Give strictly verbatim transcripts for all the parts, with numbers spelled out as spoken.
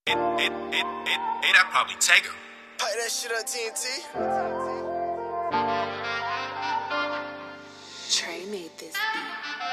It, it, it, it, it, I probably take her. Pipe that shit up, T N T. Trey made this beat.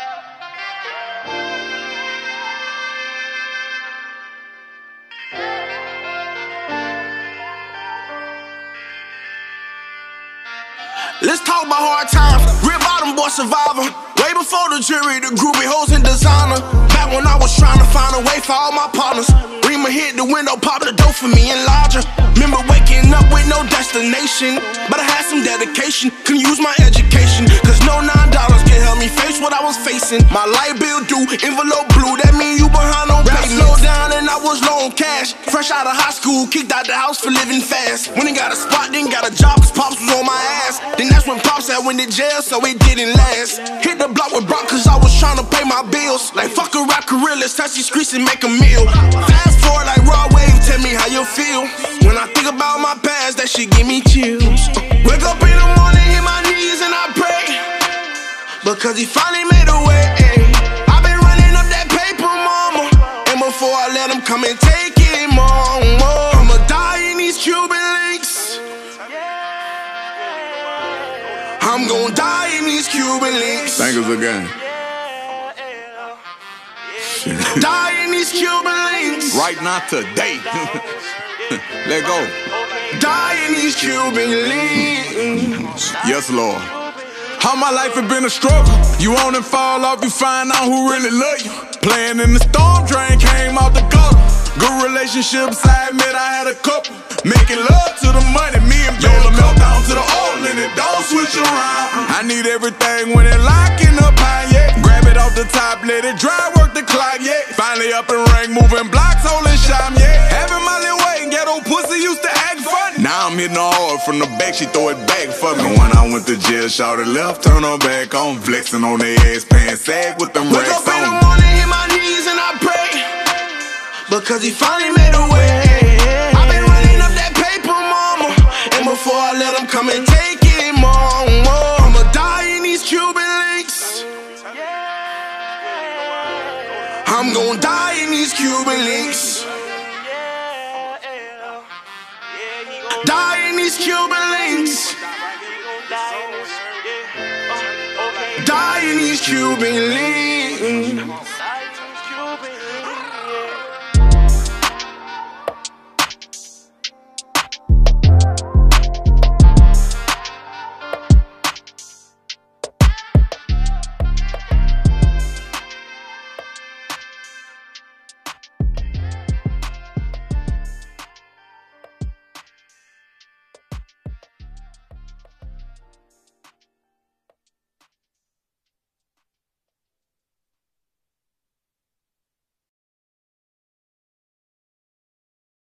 Let's talk about hard times. Real bottom boy survivor. Way before the jury, the groupie hoes and designer. Back when I was trying to find a way for all my partners. Rima hit the window, pop the door for me and larger. Remember waking up with no destination, but I had some dedication. Couldn't use my education, cause no nine dollars can help me face what I was facing. My light bill due, envelope blue, that mean you behind on payment. Slow down and I was low on cash. Fresh out of high school, kicked out the house for living fast. When he got a spot, then got a job, cause Pops was on my ass. Then that's when Pops had went to jail, so it didn't last. Hit the block with Brock, cause I was trying to pay my bills. Like fuck a rap career, let's touch these streets and make a meal. Fast forward like raw wave, tell me how you feel. When I think about my past, that shit give me chills. Wake up in the morning, hit my knees and I pray, because he finally made a way. I've been running up that paper, mama, and before I let him come and take it, mama, I'ma die in these Cuban links. I'm gon' die in these Cuban links. Thank us again. Die in these Cuban links. Right now, today. Let go. Die in these Cuban links. Yes, Lord. How my life has been a struggle. You on and fall off, you find out who really love you. Playing in the storm drain, came out the gutter. Good relationships, I admit I had a couple. Making love to the money, me and Yola melt down to the oil and it don't switch around. I need everything when it locking up high, yeah. Grab it off the top, let it dry, work the clock, yeah. Finally up and rank, moving blocks, holding shine, yeah. Having my little way and ghetto pussy used to act funny. Now I'm hitting her hard from the back, she throw it back for me. When I went to jail, shot it left, turn her back on, flexing on their ass, pants sag with them Wake racks up in the on. morning, hit my knees and I pray, because he finally made a way. I've been running up that paper, mama, and before I let him come and take it, mama, I'ma die in these Cuban links. I'm gon' die in these Cuban links. Die in these Cuban links. Die in these Cuban links.